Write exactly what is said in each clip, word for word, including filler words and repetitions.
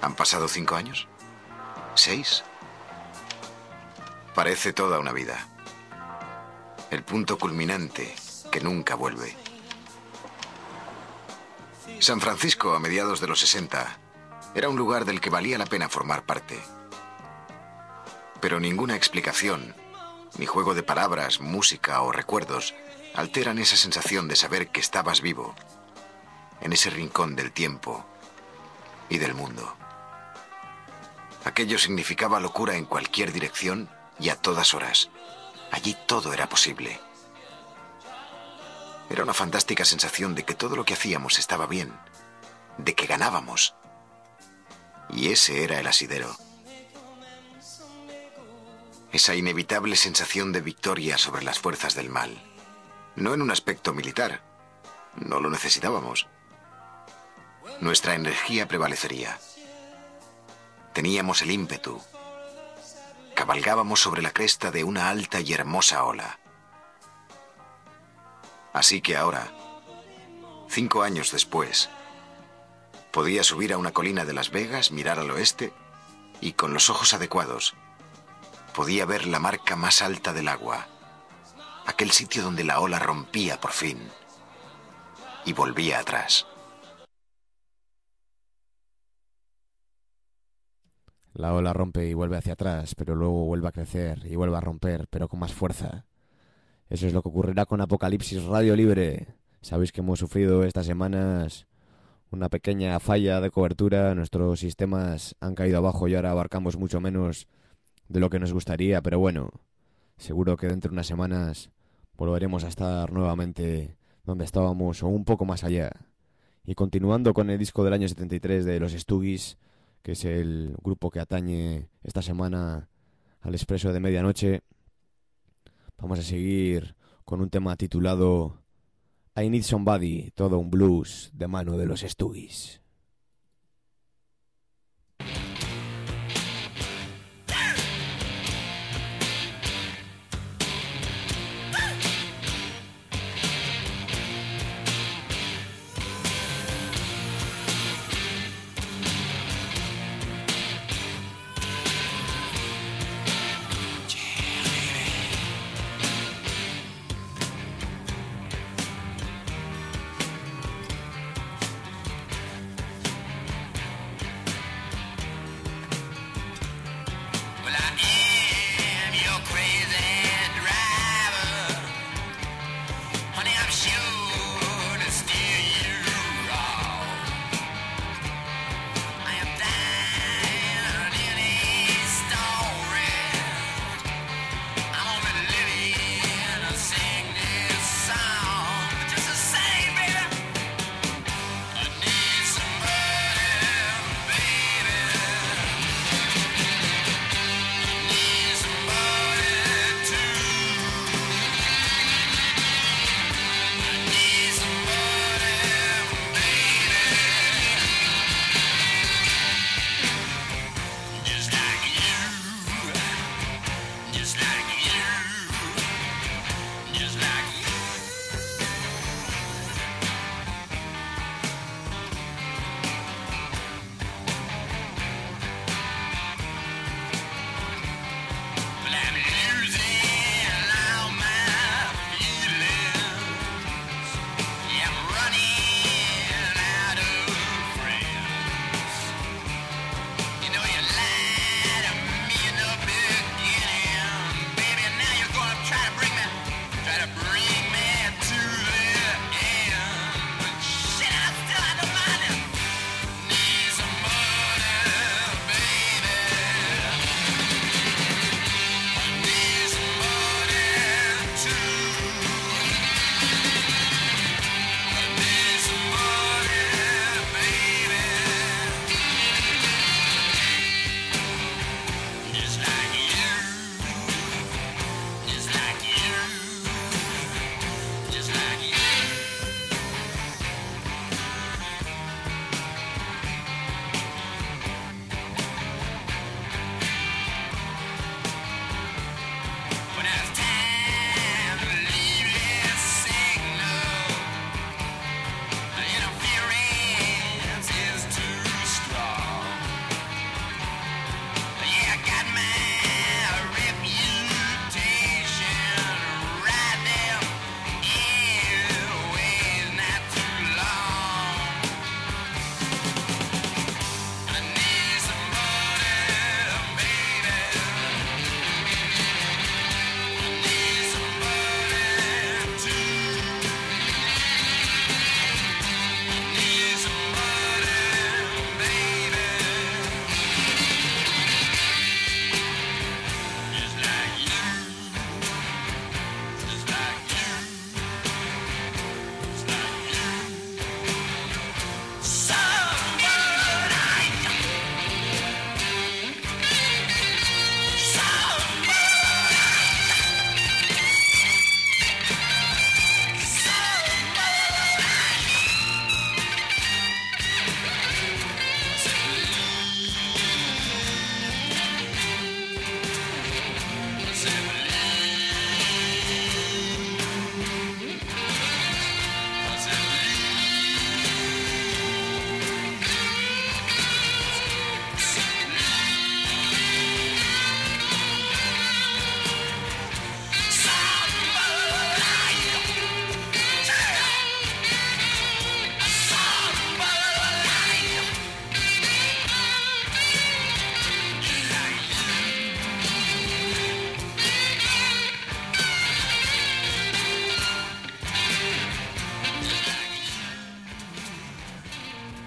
¿Han pasado cinco años? ¿Seis? Parece toda una vida. El punto culminante que nunca vuelve. San Francisco, a mediados de los sesenta, era un lugar del que valía la pena formar parte. Pero ninguna explicación, ni juego de palabras, música o recuerdos alteran esa sensación de saber que estabas vivo, en ese rincón del tiempo y del mundo. Aquello significaba locura en cualquier dirección y a todas horas. Allí todo era posible. Era una fantástica sensación de que todo lo que hacíamos estaba bien, de que ganábamos. Y ese era el asidero. Esa inevitable sensación de victoria sobre las fuerzas del mal. No en un aspecto militar. No lo necesitábamos. Nuestra energía prevalecería. Teníamos el ímpetu. Cabalgábamos sobre la cresta de una alta y hermosa ola. Así que ahora, cinco años después, podía subir a una colina de Las Vegas, mirar al oeste y, con los ojos adecuados, podía ver la marca más alta del agua, aquel sitio donde la ola rompía por fin y volvía atrás. La ola rompe y vuelve hacia atrás, pero luego vuelve a crecer y vuelve a romper, pero con más fuerza. Eso es lo que ocurrirá con Apocalipsis Radio Libre. Sabéis que hemos sufrido estas semanas una pequeña falla de cobertura. Nuestros sistemas han caído abajo y ahora abarcamos mucho menos de lo que nos gustaría. Pero bueno, seguro que dentro de unas semanas volveremos a estar nuevamente donde estábamos o un poco más allá. Y continuando con el disco del año setenta y tres de los Stooges, que es el grupo que atañe esta semana al Expreso de Medianoche, vamos a seguir con un tema titulado I Need Somebody, todo un blues de mano de los Stooges.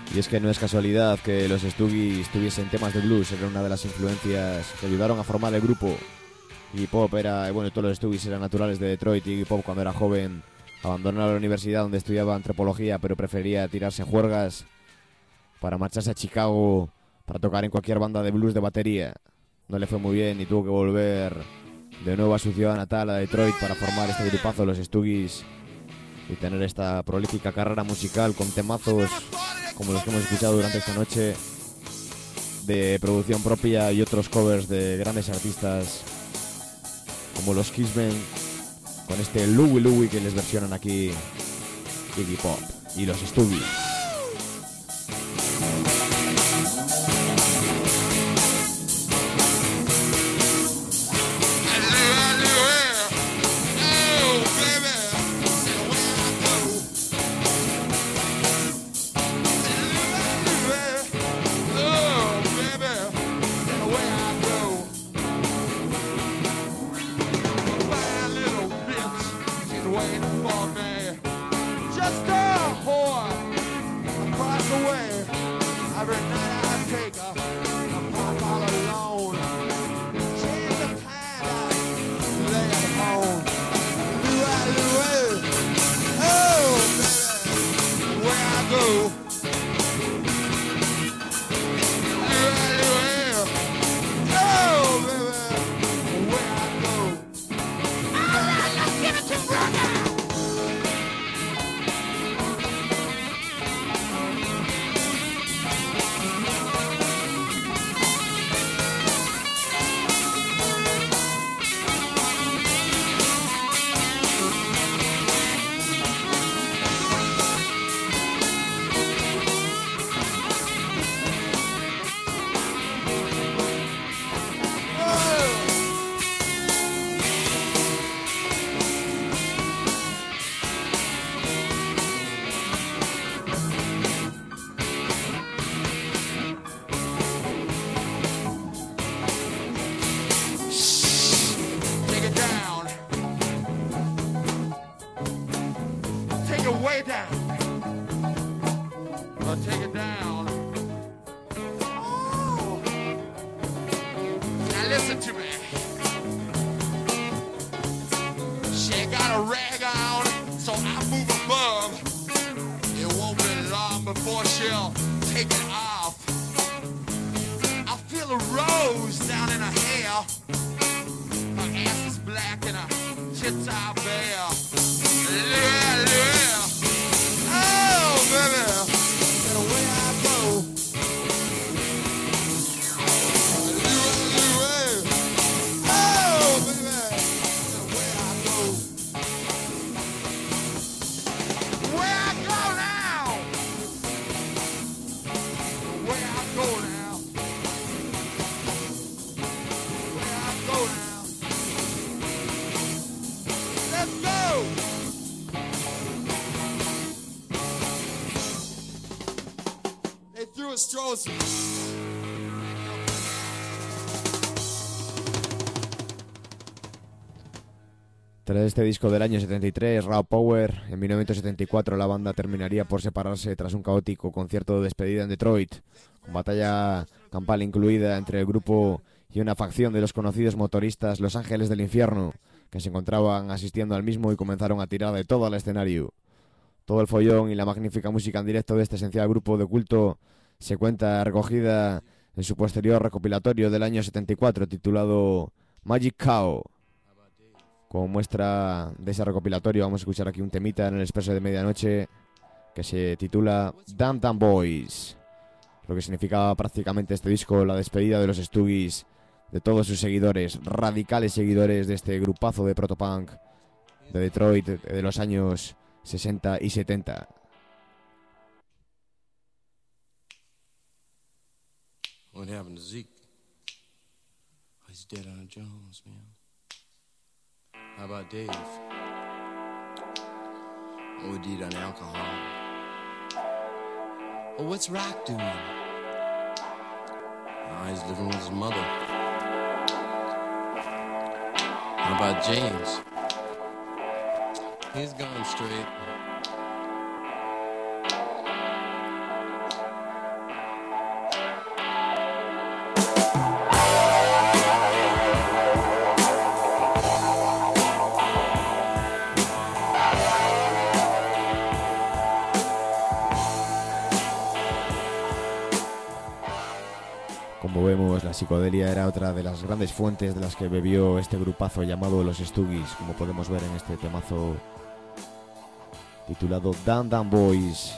Y es que no es casualidad que los Stooges tuviesen temas de blues, era una de las influencias que ayudaron a formar el grupo. Iggy Pop era, bueno, todos los Stooges eran naturales de Detroit. Iggy Pop, cuando era joven, abandonó la universidad donde estudiaba antropología, pero prefería tirarse juergas para marcharse a Chicago para tocar en cualquier banda de blues de batería. No le fue muy bien y tuvo que volver de nuevo a su ciudad natal, a Detroit, para formar este grupazo, los Stooges, y tener esta prolífica carrera musical con temazos como los que hemos escuchado durante esta noche, de producción propia, y otros covers de grandes artistas como los Kissmen, con este Louie Louie que les versionan aquí Iggy Pop y los Stooges. Tras este disco del año setenta y tres, Raw Power, en mil novecientos setenta y cuatro la banda terminaría por separarse tras un caótico concierto de despedida en Detroit, con batalla campal incluida entre el grupo y una facción de los conocidos motoristas Los Ángeles del Infierno, que se encontraban asistiendo al mismo y comenzaron a tirar de todo al escenario. Todo el follón y la magnífica música en directo de este esencial grupo de culto se cuenta recogida en su posterior recopilatorio del año setenta y cuatro titulado Magic Cow. Como muestra de ese recopilatorio vamos a escuchar aquí un temita en el Expreso de Medianoche que se titula Damn Damn Boys, lo que significaba prácticamente este disco la despedida de los Stooges, de todos sus seguidores, radicales seguidores de este grupazo de protopunk de Detroit de los años sesenta y setenta. What happened to Zeke? He's dead on Jones, man. How about Dave? O D'd on alcohol. Well, what's Rock doing? Oh, he's living with his mother. How about James? He's gone straight. Como vemos, la psicodelia era otra de las grandes fuentes de las que bebió este grupazo llamado Los Stooges, como podemos ver en este temazo titulado Dan Dan Boys.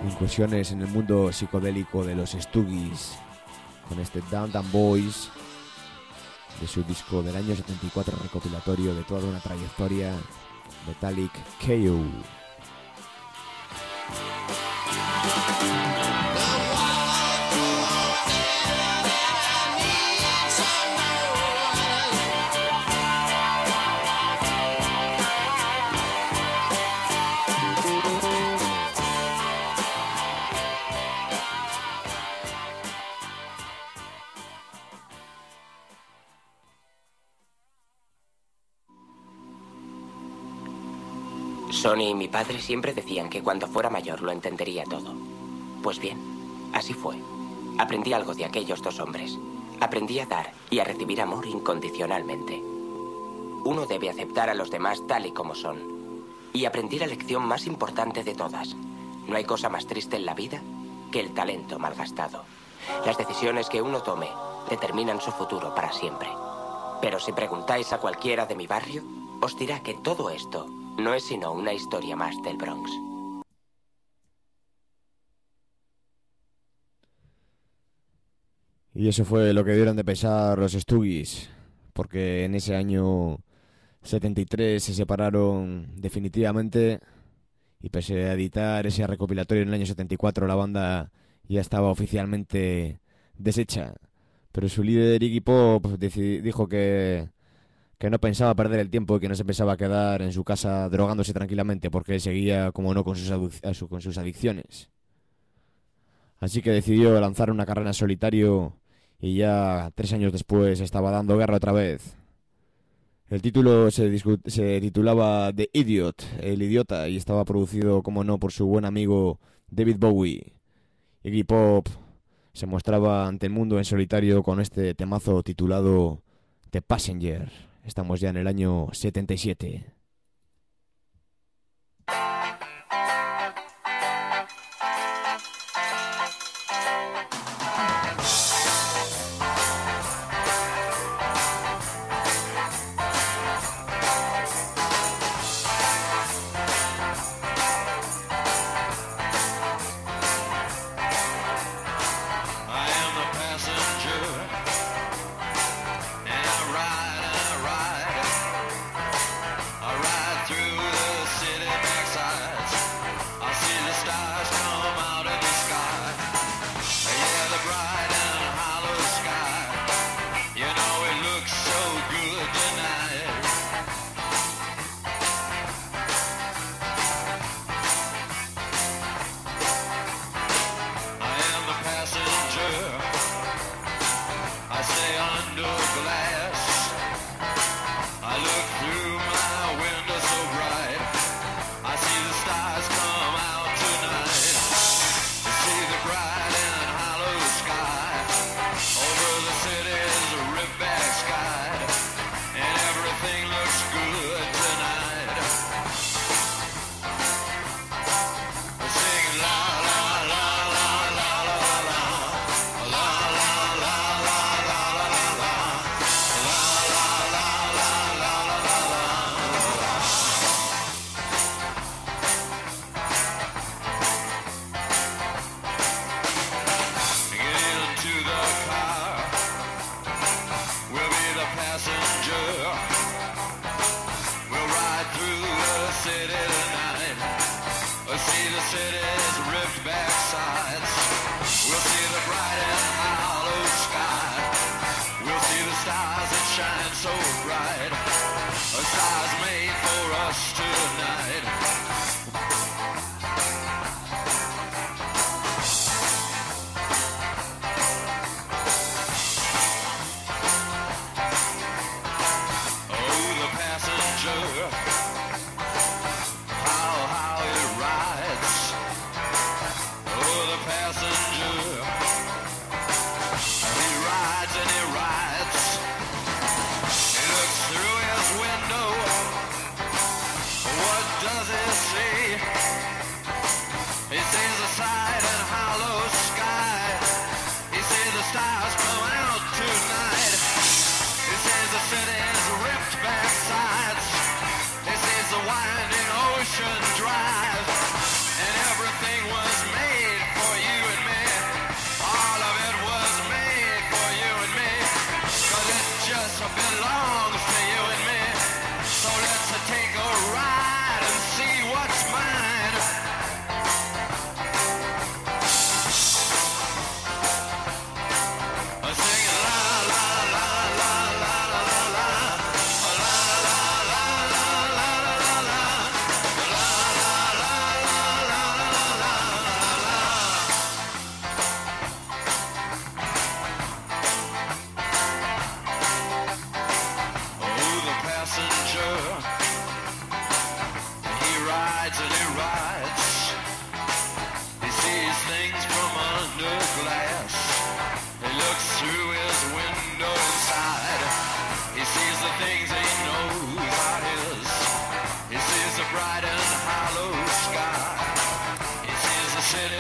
incursiones en el mundo psicodélico de los Stooges con este Downtown Boys de su disco del año setenta y cuatro recopilatorio de toda una trayectoria, Metallic K O. Sonny y mi padre siempre decían que cuando fuera mayor lo entendería todo. Pues bien, así fue. Aprendí algo de aquellos dos hombres. Aprendí a dar y a recibir amor incondicionalmente. Uno debe aceptar a los demás tal y como son. Y aprendí la lección más importante de todas. No hay cosa más triste en la vida que el talento malgastado. Las decisiones que uno tome determinan su futuro para siempre. Pero si preguntáis a cualquiera de mi barrio, os dirá que todo esto no es sino una historia más del Bronx. Y eso fue lo que dieron de pesar los Stooges, porque en ese año setenta y tres se separaron definitivamente y pese a editar ese recopilatorio en el año setenta y cuatro la banda ya estaba oficialmente deshecha. Pero su líder Iggy Pop dijo que que no pensaba perder el tiempo y que no se pensaba quedar en su casa drogándose tranquilamente porque seguía, como no, con sus, adu- con sus adicciones. Así que decidió lanzar una carrera en solitario y ya tres años después estaba dando guerra otra vez. El título se, discu- se titulaba The Idiot, el idiota, y estaba producido, como no, por su buen amigo David Bowie. Iggy Pop se mostraba ante el mundo en solitario con este temazo titulado The Passenger. Estamos ya en el año setenta y siete. I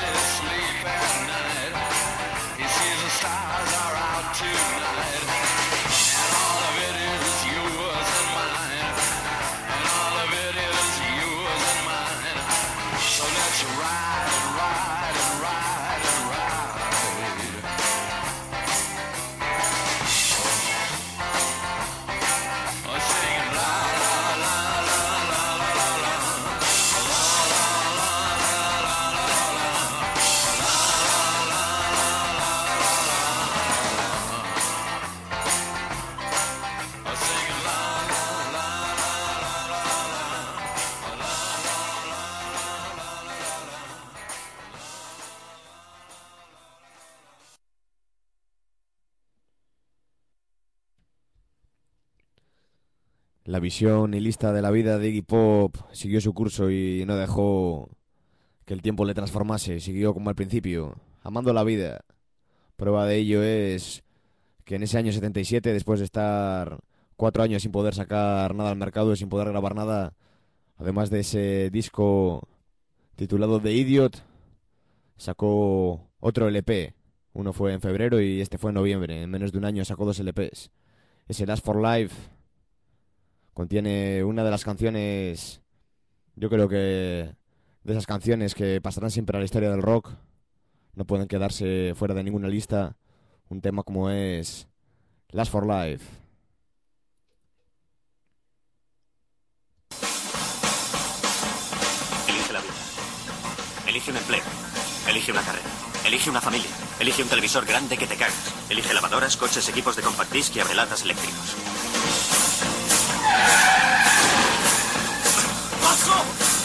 La visión y lista de la vida de Iggy Pop siguió su curso y no dejó que el tiempo le transformase. Siguió como al principio, amando la vida. Prueba de ello es que en ese año setenta y siete, después de estar cuatro años sin poder sacar nada al mercado, sin poder grabar nada, además de ese disco titulado The Idiot, sacó otro L P. Uno fue en febrero y este fue en noviembre. En menos de un año sacó dos L Ps. Ese Last for Life contiene una de las canciones, yo creo que de esas canciones que pasarán siempre a la historia del rock. No pueden quedarse fuera de ninguna lista. Un tema como es Last for Life. Elige la vida. Elige un empleo. Elige una carrera. Elige una familia. Elige un televisor grande que te cagas. Elige lavadoras, coches, equipos de compact disc y abrelatas eléctricos. ¡Paso!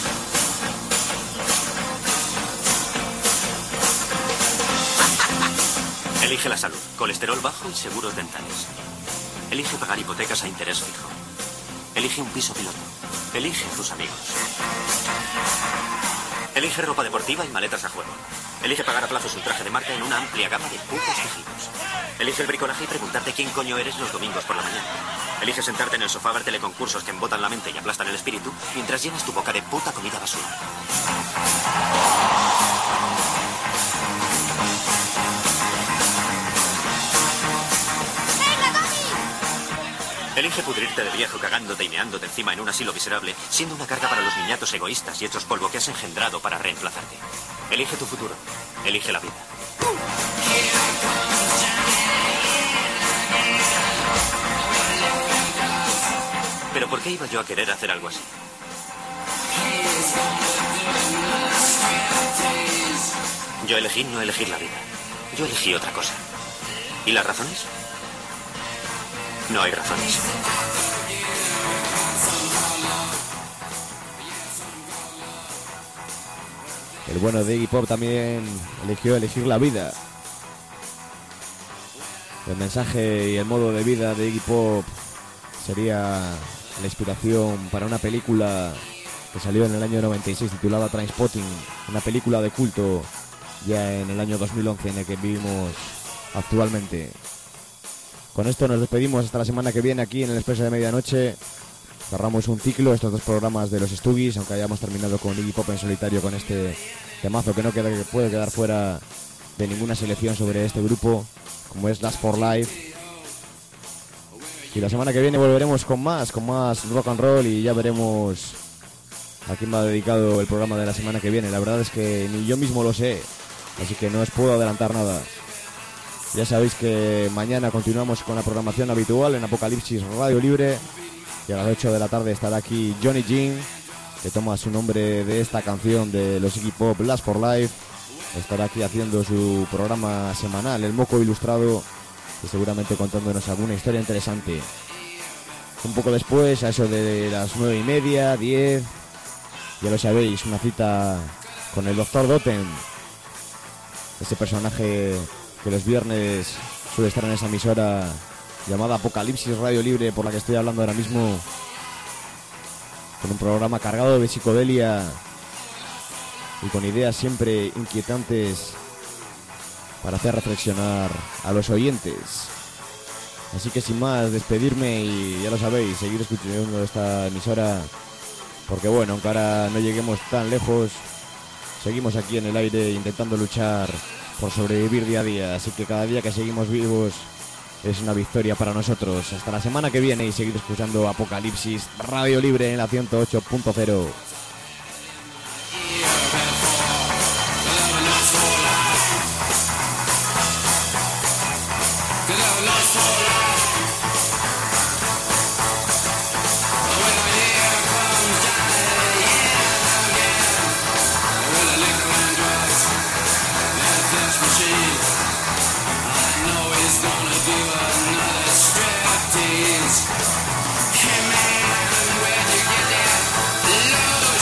Elige la salud, colesterol bajo y seguros dentales. Elige pagar hipotecas a interés fijo. Elige un piso piloto. Elige tus amigos. Elige ropa deportiva y maletas a juego. Elige pagar a plazos un traje de marca en una amplia gama de putos tejidos. Elige el bricolaje y preguntarte quién coño eres los domingos por la mañana. Elige sentarte en el sofá a ver teleconcursos que embotan la mente y aplastan el espíritu mientras llenas tu boca de puta comida basura. Elige pudrirte de viejo cagándote y meándote encima en un asilo miserable, siendo una carga para los niñatos egoístas y hechos polvo que has engendrado para reemplazarte. Elige tu futuro. Elige la vida. ¿Pero por qué iba yo a querer hacer algo así? Yo elegí no elegir la vida. Yo elegí otra cosa. ¿Y las razones? No hay razones. El bueno de Iggy Pop también eligió elegir la vida. El mensaje y el modo de vida de Iggy Pop sería la inspiración para una película que salió en el año noventa y seis titulada Trainspotting, una película de culto ya en el año dos mil once en el que vivimos actualmente. Con esto nos despedimos hasta la semana que viene aquí en el Expreso de Medianoche. Cerramos un ciclo, estos dos programas de los Stooges, aunque hayamos terminado con Iggy Pop en solitario con este temazo que no queda, que puede quedar fuera de ninguna selección sobre este grupo, como es Last for Life. Y la semana que viene volveremos con más, con más rock and roll y ya veremos a quién va dedicado el programa de la semana que viene. La verdad es que ni yo mismo lo sé, así que no os puedo adelantar nada. Ya sabéis que mañana continuamos con la programación habitual en Apocalipsis Radio Libre y a las ocho de la tarde estará aquí Johnny Jean, que toma su nombre de esta canción de los Iggy Pop, Last for Life. Estará aquí haciendo su programa semanal, El Moco Ilustrado, y seguramente contándonos alguna historia interesante. Un poco después, a eso de las nueve y media, diez, ya lo sabéis, una cita con el doctor Dotten, ese personaje que los viernes suele estar en esa emisora llamada Apocalipsis Radio Libre, por la que estoy hablando ahora mismo, con un programa cargado de psicodelia y con ideas siempre inquietantes para hacer reflexionar a los oyentes. Así que sin más, despedirme y ya lo sabéis, seguir escuchando esta emisora, porque bueno, aunque ahora no lleguemos tan lejos, Seguimos aquí en el aire intentando luchar por sobrevivir día a día, así que cada día que seguimos vivos es una victoria para nosotros. Hasta la semana que viene y seguir escuchando Apocalipsis Radio Libre en la ciento ocho punto cero. Hey man, when you get that lotion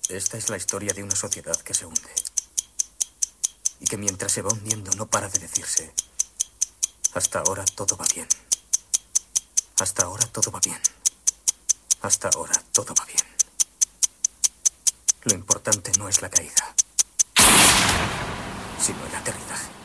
Esta es la historia de una sociedad que se hunde. Y que mientras se va hundiendo no para de decirse: hasta ahora todo va bien. Hasta ahora todo va bien. Hasta ahora todo va bien. Lo importante no es la caída, sino el aterrizaje.